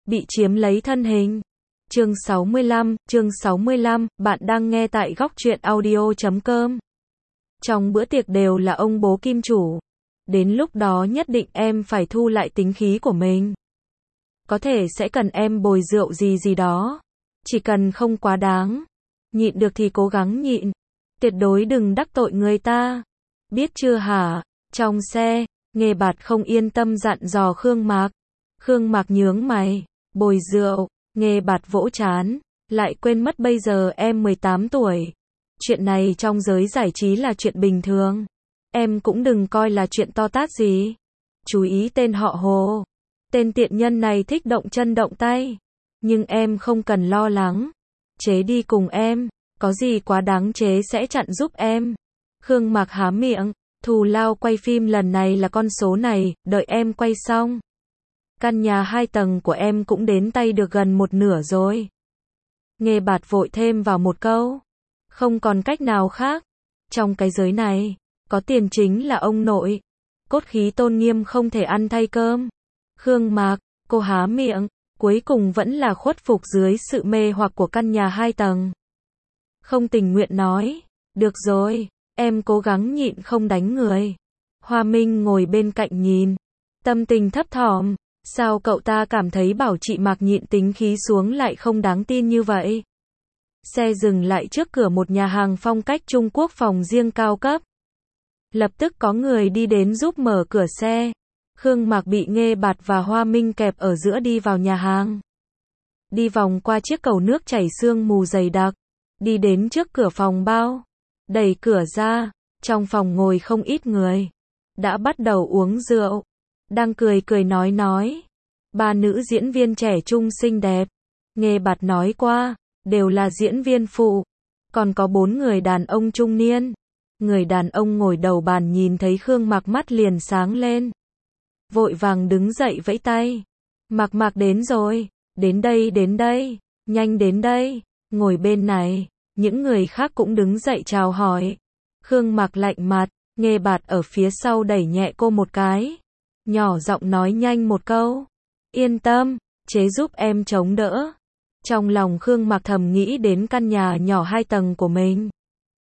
bị chiếm lấy thân hình. Chương 65, bạn đang nghe tại góc truyện audio.com. Trong bữa tiệc đều là ông bố kim chủ. Đến lúc đó nhất định em phải thu lại tính khí của mình. Có thể sẽ cần em bồi rượu gì đó. Chỉ cần không quá đáng. Nhịn được thì cố gắng nhịn. Tuyệt đối đừng đắc tội người ta. Biết chưa hả? Trong xe, Nghê Bạt không yên tâm dặn dò Khương Mạc. Khương Mạc nhướng mày. Bồi rượu. Nghê Bạt vỗ trán. Lại quên mất bây giờ em 18 tuổi. Chuyện này trong giới giải trí là chuyện bình thường. Em cũng đừng coi là chuyện to tát gì. Chú ý tên họ Hồ. Tên tiện nhân này thích động chân động tay. Nhưng em không cần lo lắng. Chế đi cùng em. Có gì quá đáng chế sẽ chặn giúp em. Khương Mạc há miệng. Thù lao quay phim lần này là con số này. Đợi em quay xong. Căn nhà 2 tầng của em cũng đến tay được gần một nửa rồi. Nghê Bạt vội thêm vào một câu. Không còn cách nào khác. Trong cái giới này, có tiền chính là ông nội. Cốt khí tôn nghiêm không thể ăn thay cơm. Khương Mạc, cô há miệng, cuối cùng vẫn là khuất phục dưới sự mê hoặc của căn nhà 2 tầng. Không tình nguyện nói, được rồi, em cố gắng nhịn không đánh người. Hoa Minh ngồi bên cạnh nhìn, tâm tình thấp thỏm, sao cậu ta cảm thấy bảo chị Mạc nhịn tính khí xuống lại không đáng tin như vậy. Xe dừng lại trước cửa một nhà hàng phong cách Trung Quốc phòng riêng cao cấp. Lập tức có người đi đến giúp mở cửa xe. Khương Mạc bị Nghê Bạt và Hoa Minh kẹp ở giữa đi vào nhà hàng. Đi vòng qua chiếc cầu nước chảy sương mù dày đặc. Đi đến trước cửa phòng bao. Đẩy cửa ra. Trong phòng ngồi không ít người. Đã bắt đầu uống rượu. Đang cười cười nói. 3 nữ diễn viên trẻ trung xinh đẹp. Nghê Bạt nói qua. Đều là diễn viên phụ. Còn có 4 người đàn ông trung niên. Người đàn ông ngồi đầu bàn nhìn thấy Khương Mạc mắt liền sáng lên. Vội vàng đứng dậy vẫy tay. Mạc đến rồi. Đến đây. Nhanh đến đây. Ngồi bên này. Những người khác cũng đứng dậy chào hỏi. Khương Mạc lạnh mặt. Nghê Bạt ở phía sau đẩy nhẹ cô một cái. Nhỏ giọng nói nhanh một câu. Yên tâm. Chế giúp em chống đỡ. Trong lòng Khương Mạc thầm nghĩ đến căn nhà nhỏ 2 tầng của mình.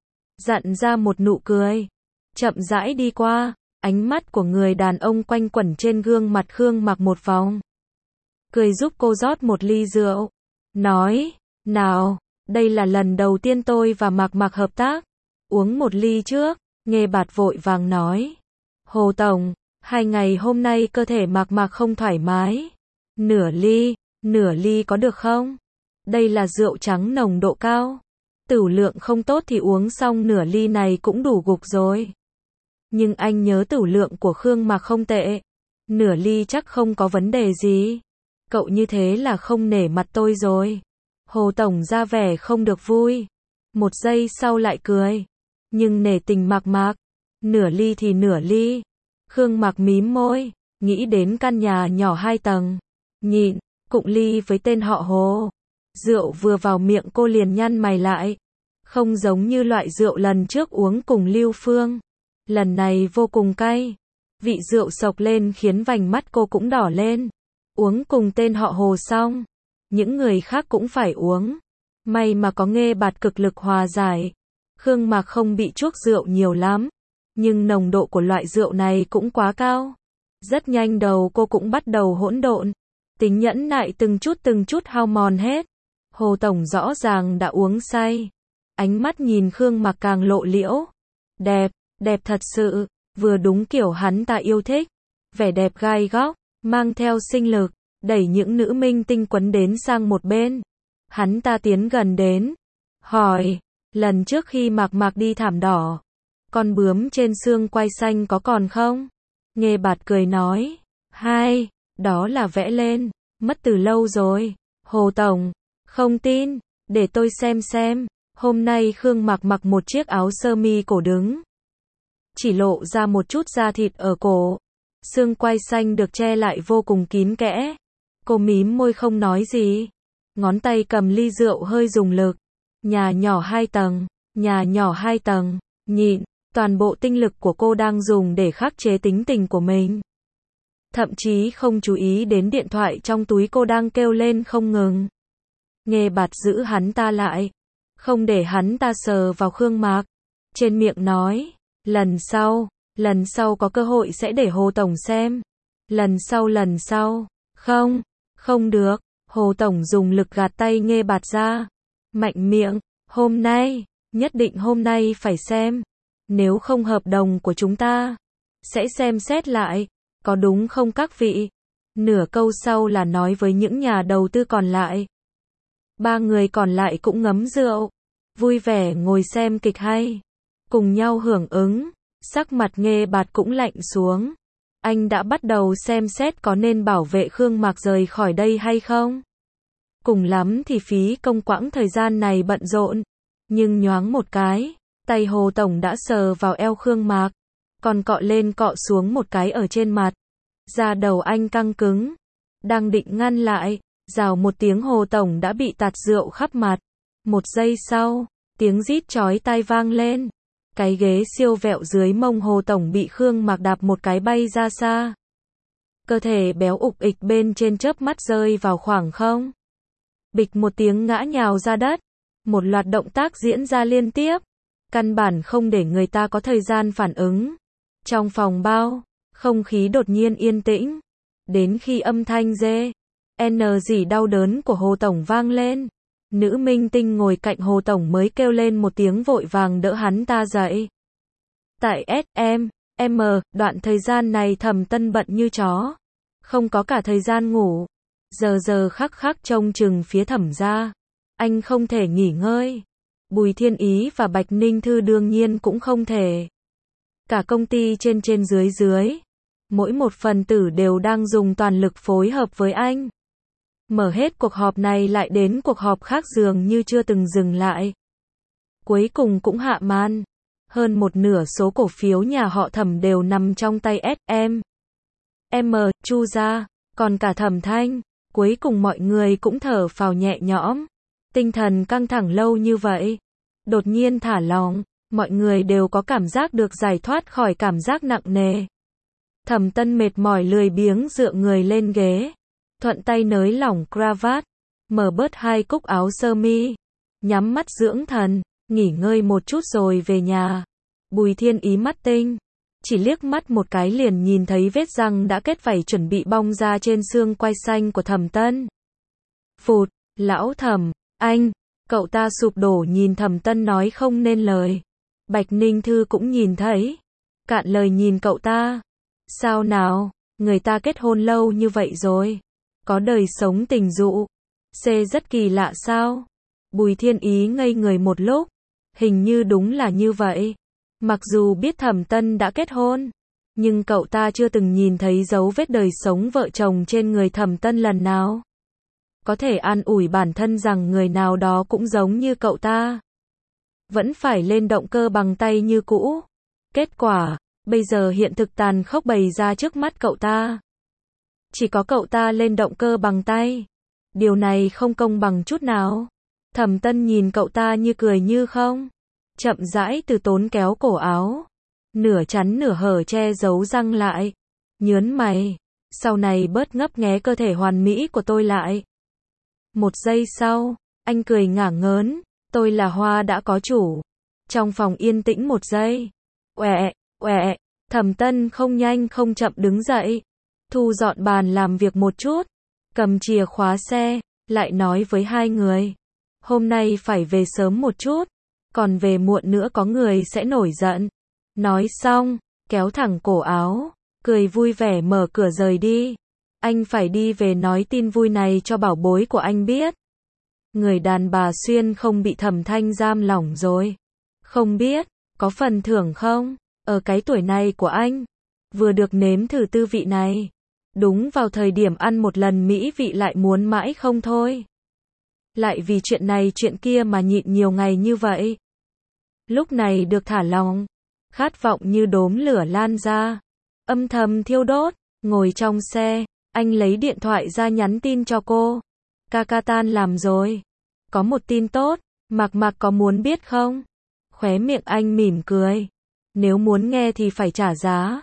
Dặn ra một nụ cười. Chậm rãi đi qua. Ánh mắt của người đàn ông quanh quẩn trên gương mặt Khương Mạc một vòng. Cười giúp cô rót một ly rượu. Nói, nào, đây là lần đầu tiên tôi và Mạc hợp tác. Uống một ly trước. Nghê Bạt vội vàng nói. Hồ Tổng, 2 ngày hôm nay cơ thể Mạc không thoải mái. Nửa ly có được không? Đây là rượu trắng nồng độ cao. Tửu lượng không tốt thì uống xong nửa ly này cũng đủ gục rồi. Nhưng anh nhớ tửu lượng của Khương Mạc không tệ. Nửa ly chắc không có vấn đề gì. Cậu như thế là không nể mặt tôi rồi. Hồ Tổng ra vẻ không được vui. Một giây sau lại cười. Nhưng nể tình Mạc. Nửa ly thì nửa ly. Khương Mạc mím môi. Nghĩ đến căn nhà nhỏ 2 tầng. Nhịn, cụng ly với tên họ Hồ. Rượu vừa vào miệng cô liền nhăn mày lại. Không giống như loại rượu lần trước uống cùng Lưu Phương. Lần này vô cùng cay. Vị rượu sộc lên khiến vành mắt cô cũng đỏ lên. Uống cùng tên họ Hồ xong. Những người khác cũng phải uống. May mà có Nghê Bạt cực lực hòa giải. Khương Mạc không bị chuốc rượu nhiều lắm. Nhưng nồng độ của loại rượu này cũng quá cao. Rất nhanh đầu cô cũng bắt đầu hỗn độn. Tính nhẫn nại từng chút hao mòn hết. Hồ Tổng rõ ràng đã uống say. Ánh mắt nhìn Khương Mạc càng lộ liễu. Đẹp thật sự, vừa đúng kiểu hắn ta yêu thích. Vẻ đẹp gai góc, mang theo sinh lực, đẩy những nữ minh tinh quấn đến sang một bên. Hắn ta tiến gần đến. Hỏi, lần trước khi Mạc đi thảm đỏ, con bướm trên xương quai xanh có còn không? Nghê Bạt cười nói. Đó là vẽ lên, mất từ lâu rồi. Hồ Tổng, không tin, để tôi xem. Hôm nay Khương Mạc mặc một chiếc áo sơ mi cổ đứng. Chỉ lộ ra một chút da thịt ở cổ. Xương quai xanh được che lại vô cùng kín kẽ. Cô mím môi không nói gì. Ngón tay cầm ly rượu hơi dùng lực. Nhà nhỏ 2 tầng. Nhịn, toàn bộ tinh lực của cô đang dùng để khắc chế tính tình của mình. thậm chí không chú ý đến điện thoại trong túi cô đang kêu lên không ngừng. Nghê Bạt giữ hắn ta lại, không để hắn ta sờ vào Khương Mạc. Trên miệng nói, lần sau có cơ hội sẽ để Hồ Tổng xem. Lần sau, không được. Hồ Tổng dùng lực gạt tay Nghê Bạt ra. Mạnh miệng, hôm nay, nhất định hôm nay phải xem. Nếu không hợp đồng của chúng ta sẽ xem xét lại, có đúng không các vị? Nửa câu sau là nói với những nhà đầu tư còn lại. Ba người còn lại cũng ngấm rượu, vui vẻ ngồi xem kịch hay, cùng nhau hưởng ứng. Sắc mặt Nghê Bạt cũng lạnh xuống. Anh đã bắt đầu xem xét có nên bảo vệ Khương Mạc rời khỏi đây hay không? Cùng lắm thì phí công quãng thời gian này bận rộn. Nhưng nhoáng một cái, tay Hồ Tổng đã sờ vào eo Khương Mạc, còn cọ lên cọ xuống một cái ở trên mặt. Da đầu anh căng cứng, đang định ngăn lại, rào một tiếng Hồ Tổng đã bị tạt rượu khắp mặt. Một giây sau, tiếng rít chói tai vang lên. Cái ghế siêu vẹo dưới mông Hồ Tổng bị Khương Mạc đạp một cái bay ra xa. Cơ thể béo ục ịch bên trên chớp mắt rơi vào khoảng không. Bịch một tiếng ngã nhào ra đất. Một loạt động tác diễn ra liên tiếp, căn bản không để người ta có thời gian phản ứng. Trong phòng bao, không khí đột nhiên yên tĩnh. Đến khi âm thanh rỉ đau đớn của Hồ Tổng vang lên, nữ minh tinh ngồi cạnh Hồ Tổng mới kêu lên một tiếng vội vàng đỡ hắn ta dậy. Tại SM, đoạn thời gian này Thẩm Tân bận như chó, không có cả thời gian ngủ. Giờ khắc trông chừng phía Thẩm gia. Anh không thể nghỉ ngơi. Bùi Thiên Ý và Bạch Ninh Thư đương nhiên cũng không thể. Cả công ty trên dưới, mỗi một phần tử đều đang dùng toàn lực phối hợp với anh. Mở hết cuộc họp này lại đến cuộc họp khác dường như chưa từng dừng lại. Cuối cùng cũng hạ màn. Hơn một nửa số cổ phiếu nhà họ Thẩm đều nằm trong tay SM, Chu gia, còn cả Thẩm Thanh. Cuối cùng mọi người cũng thở phào nhẹ nhõm. Tinh thần căng thẳng lâu như vậy, đột nhiên thả lỏng, mọi người đều có cảm giác được giải thoát khỏi cảm giác nặng nề. Thẩm Tân mệt mỏi lười biếng dựa người lên ghế, thuận tay nới lỏng cravat, mở bớt hai cúc áo sơ mi, nhắm mắt dưỡng thần, nghỉ ngơi một chút rồi về nhà. Bùi Thiên Ý mắt tinh, chỉ liếc mắt một cái liền nhìn thấy vết răng đã kết vảy chuẩn bị bong ra trên xương quai xanh của Thẩm Tân. Phụt, lão Thẩm, anh, cậu ta sụp đổ nhìn Thẩm Tân nói không nên lời. Bạch Ninh Thư cũng nhìn thấy, cạn lời nhìn cậu ta. Sao nào, người ta kết hôn lâu như vậy rồi, có đời sống tình dục, rất kỳ lạ sao? Bùi Thiên Ý ngây người một lúc, hình như đúng là như vậy. Mặc dù biết Thẩm Tân đã kết hôn, nhưng cậu ta chưa từng nhìn thấy dấu vết đời sống vợ chồng trên người Thẩm Tân lần nào. Có thể an ủi bản thân rằng người nào đó cũng giống như cậu ta, vẫn phải lên động cơ bằng tay như cũ. Kết quả, bây giờ hiện thực tàn khốc bày ra trước mắt cậu ta. Chỉ có cậu ta lên động cơ bằng tay. Điều này không công bằng chút nào. Thẩm Tân nhìn cậu ta như cười như không, chậm rãi từ tốn kéo cổ áo, nửa chắn nửa hở che giấu răng lại, nhớn mày, sau này bớt ngấp nghé cơ thể hoàn mỹ của tôi lại. Một giây sau, anh cười ngả ngớn, tôi là hoa đã có chủ. Trong phòng yên tĩnh một giây. Uẹ, Thẩm Tân không nhanh không chậm đứng dậy, thu dọn bàn làm việc một chút, cầm chìa khóa xe, lại nói với hai người. Hôm nay phải về sớm một chút, còn về muộn nữa có người sẽ nổi giận. Nói xong, kéo thẳng cổ áo, cười vui vẻ mở cửa rời đi. Anh phải đi về nói tin vui này cho bảo bối của anh biết. Người đàn bà Xuyên không bị Thẩm Thanh giam lỏng rồi. Không biết, có phần thưởng không? Ở cái tuổi này của anh, vừa được nếm thử tư vị này. Đúng vào thời điểm ăn một lần mỹ vị lại muốn mãi không thôi. Lại vì chuyện này chuyện kia mà nhịn nhiều ngày như vậy. Lúc này được thả lỏng, khát vọng như đốm lửa lan ra, âm thầm thiêu đốt. Ngồi trong xe, anh lấy điện thoại ra nhắn tin cho cô. Ca tan làm rồi. Có một tin tốt, Mạc có muốn biết không? Khóe miệng anh mỉm cười. Nếu muốn nghe thì phải trả giá.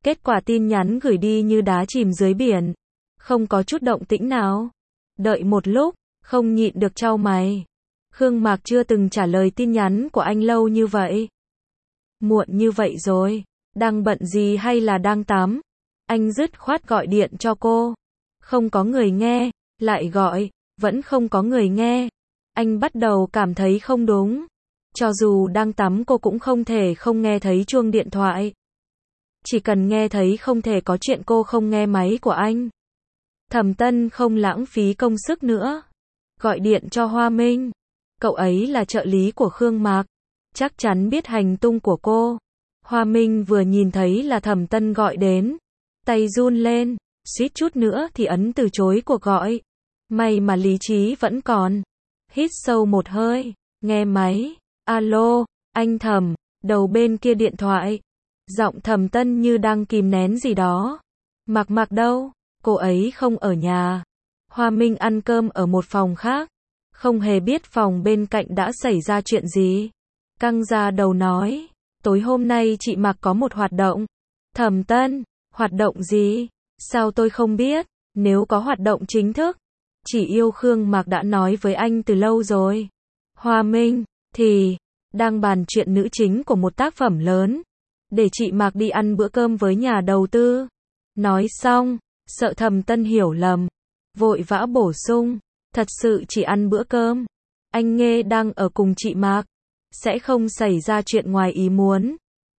Kết quả tin nhắn gửi đi như đá chìm dưới biển. Không có chút động tĩnh nào. Đợi một lúc, không nhịn được chau mày. Khương Mạc chưa từng trả lời tin nhắn của anh lâu như vậy. Muộn như vậy rồi, đang bận gì hay là đang tắm? Anh dứt khoát gọi điện cho cô. Không có người nghe, lại gọi, vẫn không có người nghe. Anh bắt đầu cảm thấy không đúng. Cho dù đang tắm cô cũng không thể không nghe thấy chuông điện thoại. Chỉ cần nghe thấy không thể có chuyện cô không nghe máy của anh. Thẩm Tân không lãng phí công sức nữa. Gọi điện cho Hoa Minh. Cậu ấy là trợ lý của Khương Mạc. Chắc chắn biết hành tung của cô. Hoa Minh vừa nhìn thấy là Thẩm Tân gọi đến. Tay run lên, suýt chút nữa thì ấn từ chối cuộc gọi. May mà lý trí vẫn còn. Hít sâu một hơi, nghe máy. Alo, anh Thẩm, đầu bên kia điện thoại. Giọng Thẩm Tân như đang kìm nén gì đó. Mạc Mạc đâu? Cô ấy không ở nhà. Hoa Minh ăn cơm ở một phòng khác. Không hề biết phòng bên cạnh đã xảy ra chuyện gì. Căng ra đầu nói. Tối hôm nay chị Mạc có một hoạt động. Thẩm Tân, hoạt động gì? Sao tôi không biết? Nếu có hoạt động chính thức, Chỉ Yêu Khương Mạc đã nói với anh từ lâu rồi. Hoa Minh, thì, đang bàn chuyện nữ chính của một tác phẩm lớn. Để chị Mạc đi ăn bữa cơm với nhà đầu tư. Nói xong, sợ Thẩm Tân hiểu lầm. Vội vã bổ sung, thật sự chỉ ăn bữa cơm. Anh Nghê đang ở cùng chị Mạc. Sẽ không xảy ra chuyện ngoài ý muốn.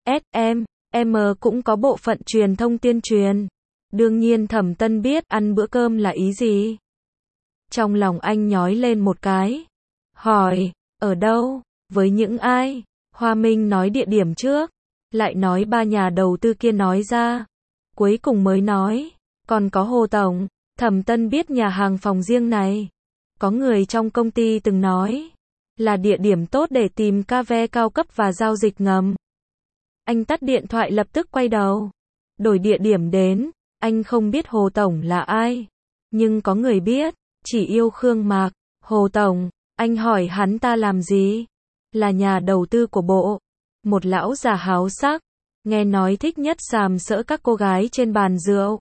SM cũng có bộ phận truyền thông tuyên truyền. Đương nhiên Thẩm Tân biết ăn bữa cơm là ý gì. Trong lòng anh nhói lên một cái. Hỏi, ở đâu, với những ai? Hoa Minh nói địa điểm trước. Lại nói ba nhà đầu tư kia nói ra. Cuối cùng mới nói, còn có Hồ Tổng. Thẩm Tân biết nhà hàng phòng riêng này. Có người trong công ty từng nói. Là địa điểm tốt để tìm cà phê cao cấp và giao dịch ngầm. Anh tắt điện thoại lập tức quay đầu. Đổi địa điểm đến. Anh không biết Hồ Tổng là ai. Nhưng có người biết. Chỉ Yêu Khương Mạc. Hồ Tổng. Anh hỏi hắn ta làm gì? Là nhà đầu tư của bộ. Một lão già háo sắc. Nghe nói thích nhất sàm sỡ các cô gái trên bàn rượu.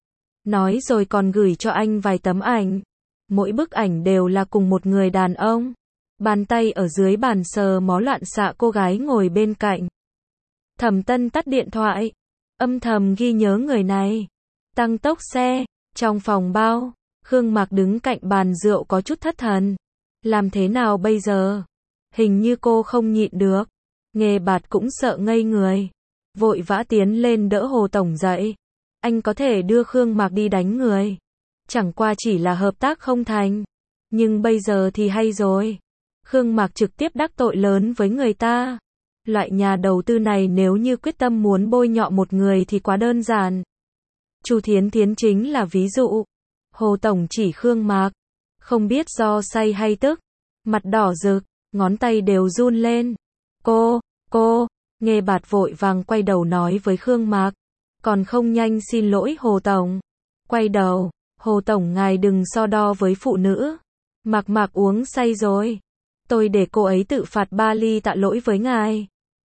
Nói rồi còn gửi cho anh vài tấm ảnh. Mỗi bức ảnh đều là cùng một người đàn ông. Bàn tay ở dưới bàn sờ mó loạn xạ cô gái ngồi bên cạnh. Thẩm Tân tắt điện thoại. Âm thầm ghi nhớ người này. Tăng tốc xe. Trong phòng bao. Khương Mạc đứng cạnh bàn rượu có chút thất thần. Làm thế nào bây giờ? Hình như cô không nhịn được. Nghề Bạt cũng sợ ngây người. Vội vã tiến lên đỡ Hồ Tổng dậy. Anh có thể đưa Khương Mạc đi đánh người. Chẳng qua chỉ là hợp tác không thành. Nhưng bây giờ thì hay rồi. Khương Mạc trực tiếp đắc tội lớn với người ta. Loại nhà đầu tư này nếu như quyết tâm muốn bôi nhọ một người thì quá đơn giản. Chu Thiến Thiến chính là ví dụ. Hồ Tổng chỉ Khương Mạc. Không biết do say hay tức. Mặt đỏ rực, ngón tay đều run lên. Cô, Nghê Bạt vội vàng quay đầu nói với Khương Mạc. Còn không nhanh xin lỗi Hồ Tổng. Quay đầu, Hồ Tổng ngài đừng so đo với phụ nữ. Mạc uống say rồi. Tôi để cô ấy tự phạt 3 ly tạ lỗi với ngài.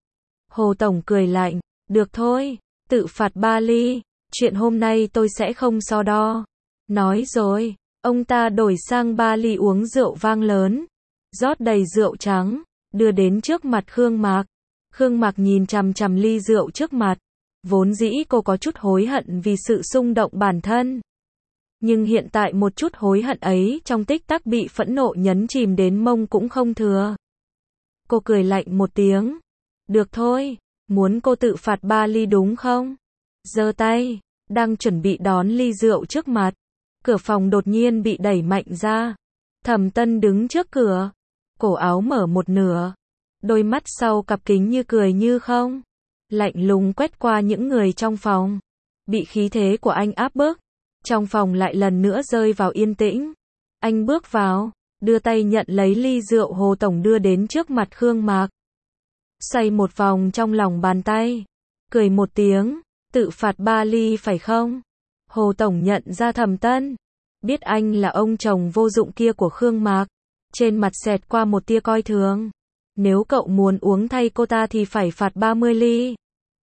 Hồ Tổng cười lạnh. Được thôi, tự phạt 3 ly. Chuyện hôm nay tôi sẽ không so đo. Nói rồi, ông ta đổi sang 3 ly uống rượu vang lớn. Rót đầy rượu trắng, đưa đến trước mặt Khương Mạc. Khương Mạc nhìn chằm chằm ly rượu trước mặt. Vốn dĩ cô có chút hối hận vì sự xung động bản thân. Nhưng hiện tại một chút hối hận ấy trong tích tắc bị phẫn nộ nhấn chìm đến mông cũng không thừa. Cô cười lạnh một tiếng. Được thôi, muốn cô tự phạt 3 ly đúng không? Giơ tay, đang chuẩn bị đón ly rượu trước mặt. Cửa phòng đột nhiên bị đẩy mạnh ra. Thẩm Tân đứng trước cửa. Cổ áo mở một nửa. Đôi mắt sau cặp kính như cười như không. Lạnh lùng quét qua những người trong phòng. Bị khí thế của anh áp bức. Trong phòng lại lần nữa rơi vào yên tĩnh. Anh bước vào, đưa tay nhận lấy ly rượu Hồ Tổng đưa đến trước mặt Khương Mạc. Xoay một vòng trong lòng bàn tay. Cười một tiếng, tự phạt 3 ly phải không? Hồ Tổng nhận ra Thẩm Tân. Biết anh là ông chồng vô dụng kia của Khương Mạc. Trên mặt xẹt qua một tia coi thường. Nếu cậu muốn uống thay cô ta thì phải phạt 30 ly.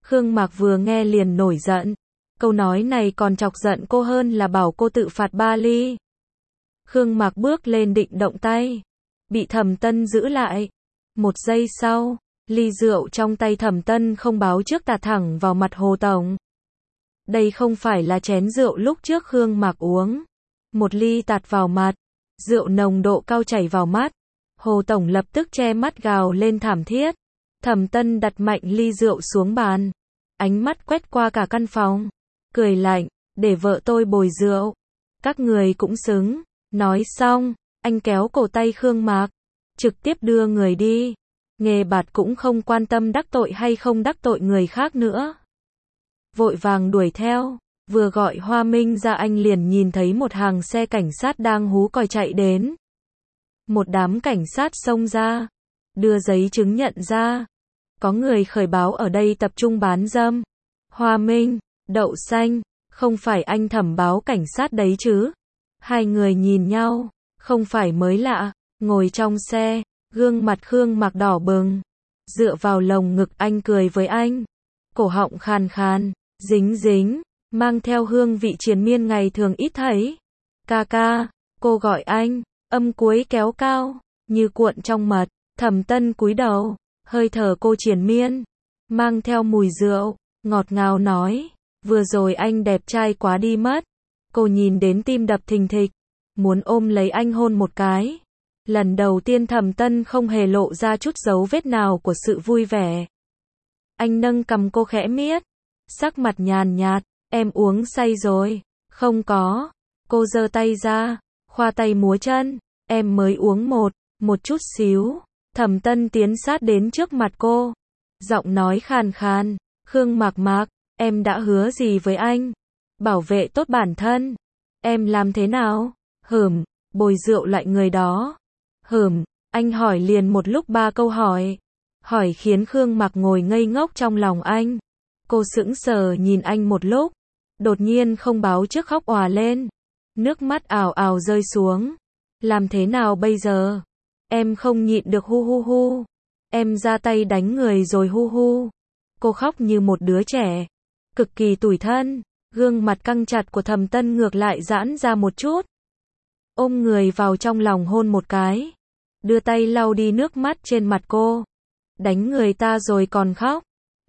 Khương Mạc vừa nghe liền nổi giận. Câu nói này còn chọc giận cô hơn là bảo cô tự phạt 3 ly. Khương Mạc bước lên định động tay. Bị Thẩm Tân giữ lại. 1 giây sau, ly rượu trong tay Thẩm Tân không báo trước tạt thẳng vào mặt Hồ Tổng. Đây không phải là chén rượu lúc trước Khương Mạc uống. 1 ly tạt vào mặt. Rượu nồng độ cao chảy vào mắt. Hồ Tổng lập tức che mắt gào lên thảm thiết. Thẩm Tân đặt mạnh ly rượu xuống bàn. Ánh mắt quét qua cả căn phòng. Cười lạnh, để vợ tôi bồi rượu. Các người cũng xứng. Nói xong, anh kéo cổ tay Khương Mạc. Trực tiếp đưa người đi. Nghề bạt cũng không quan tâm đắc tội hay không đắc tội người khác nữa. Vội vàng đuổi theo. Vừa gọi Hoa Minh ra anh liền nhìn thấy một hàng xe cảnh sát đang hú còi chạy đến. Một đám cảnh sát xông ra. Đưa giấy chứng nhận ra. Có người khởi báo ở đây tập trung bán dâm. Hoa Minh, đậu xanh, không phải anh Thẩm báo cảnh sát đấy chứ? Hai người nhìn nhau, không phải mới lạ, ngồi trong xe, gương mặt Khương Mạc đỏ bừng. Dựa vào lồng ngực anh cười với anh. Cổ họng khàn khàn, dính dính, mang theo hương vị triền miên ngày thường ít thấy. Ca ca, cô gọi anh, âm cuối kéo cao, như cuộn trong mật. Thẩm Tân cúi đầu, hơi thở cô triền miên, mang theo mùi rượu, ngọt ngào nói, vừa rồi anh đẹp trai quá đi mất. Cô nhìn đến tim đập thình thịch, muốn ôm lấy anh hôn một cái. Lần đầu tiên Thẩm Tân không hề lộ ra chút dấu vết nào của sự vui vẻ. Anh nâng cằm cô khẽ miết, sắc mặt nhàn nhạt, em uống say rồi. Không có. Cô giơ tay ra, khoa tay múa chân, em mới uống một chút xíu. Thẩm Tân tiến sát đến trước mặt cô, giọng nói khàn khàn, Khương Mạc, em đã hứa gì với anh? Bảo vệ tốt bản thân. Em làm thế nào? Bồi rượu lại người đó. Anh hỏi liền một lúc 3 câu hỏi. Hỏi khiến Khương Mạc ngồi ngây ngốc trong lòng anh. Cô sững sờ nhìn anh một lúc, đột nhiên không báo trước khóc òa lên. Nước mắt ào ào rơi xuống. Làm thế nào bây giờ? Em không nhịn được hu hu hu. Em ra tay đánh người rồi hu hu. Cô khóc như một đứa trẻ. Cực kỳ tủi thân. Gương mặt căng chặt của Thẩm Tân ngược lại giãn ra một chút. Ôm người vào trong lòng hôn một cái. Đưa tay lau đi nước mắt trên mặt cô. Đánh người ta rồi còn khóc.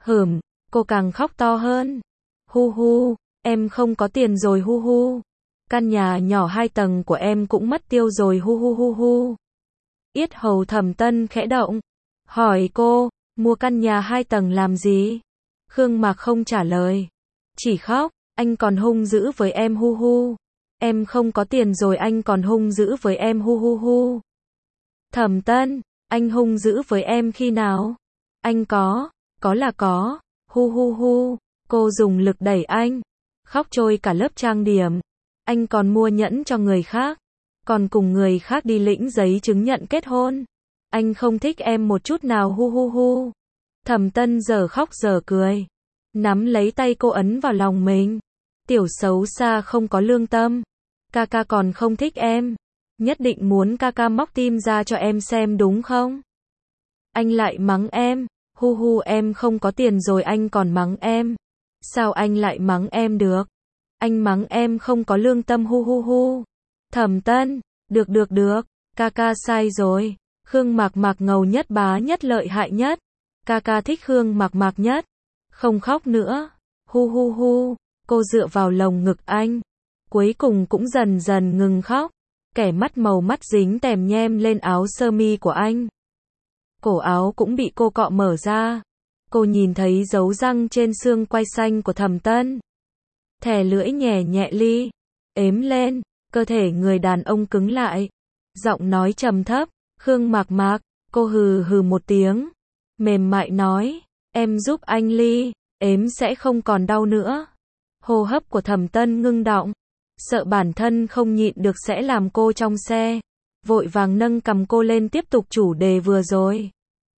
Cô càng khóc to hơn. Hu hu, em không có tiền rồi hu hu. Căn nhà nhỏ 2 tầng của em cũng mất tiêu rồi hu hu hu hu. Yết hầu Thẩm Tân khẽ động. Hỏi cô, mua căn nhà 2 tầng làm gì? Khương Mạc không trả lời. Chỉ khóc, anh còn hung dữ với em hu hu. Em không có tiền rồi anh còn hung dữ với em hu hu hu. Thẩm Tân, anh hung dữ với em khi nào? Anh có là có. Hu hu hu, cô dùng lực đẩy anh. Khóc trôi cả lớp trang điểm. Anh còn mua nhẫn cho người khác. Còn cùng người khác đi lĩnh giấy chứng nhận kết hôn. Anh không thích em một chút nào hu hu hu. Thẩm Tân giờ khóc giờ cười. Nắm lấy tay cô ấn vào lòng mình. Tiểu xấu xa không có lương tâm. Ca ca còn không thích em. Nhất định muốn ca ca móc tim ra cho em xem đúng không? Anh lại mắng em. Hu hu em không có tiền rồi anh còn mắng em. Sao anh lại mắng em được? Anh mắng em không có lương tâm hu hu hu. Thẩm Tân, được, ca ca sai rồi. Khương Mạc ngầu nhất bá nhất lợi hại nhất. Ca ca thích Khương Mạc nhất. Không khóc nữa. Hu hu hu, cô dựa vào lồng ngực anh. Cuối cùng cũng dần dần ngừng khóc. Kẻ mắt màu mắt dính tèm nhem lên áo sơ mi của anh. Cổ áo cũng bị cô cọ mở ra. Cô nhìn thấy dấu răng trên xương quai xanh của Thẩm Tân. Thè lưỡi nhẹ nhẹ ly. Ếm lên. Cơ thể người đàn ông cứng lại. Giọng nói trầm thấp. Khương Mạc, cô hừ một tiếng. Mềm mại nói. Em giúp anh ly. Ếm sẽ không còn đau nữa. Hô hấp của Thẩm Tân ngưng đọng. Sợ bản thân không nhịn được sẽ làm cô trong xe. Vội vàng nâng cầm cô lên tiếp tục chủ đề vừa rồi.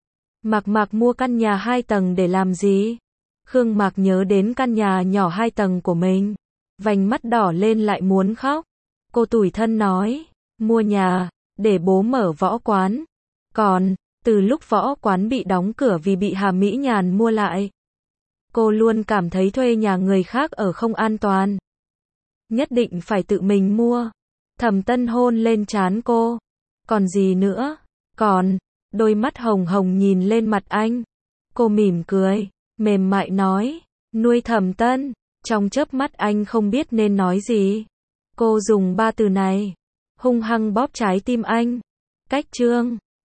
Mạc mua căn nhà 2 tầng để làm gì? Khương Mạc nhớ đến căn nhà nhỏ 2 tầng của mình. Vành mắt đỏ lên lại muốn khóc. Cô tủi thân nói. Mua nhà, để bố mở võ quán. Còn, từ lúc võ quán bị đóng cửa vì bị Hà Mỹ Nhàn mua lại. Cô luôn cảm thấy thuê nhà người khác ở không an toàn. Nhất định phải tự mình mua. Thẩm Tân hôn lên trán cô. Còn gì nữa? Còn, đôi mắt hồng hồng nhìn lên mặt anh. Cô mỉm cười, mềm mại nói, nuôi Thẩm Tân. Trong chớp mắt anh không biết nên nói gì. Cô dùng 3 từ này, hung hăng bóp trái tim anh. Cách chương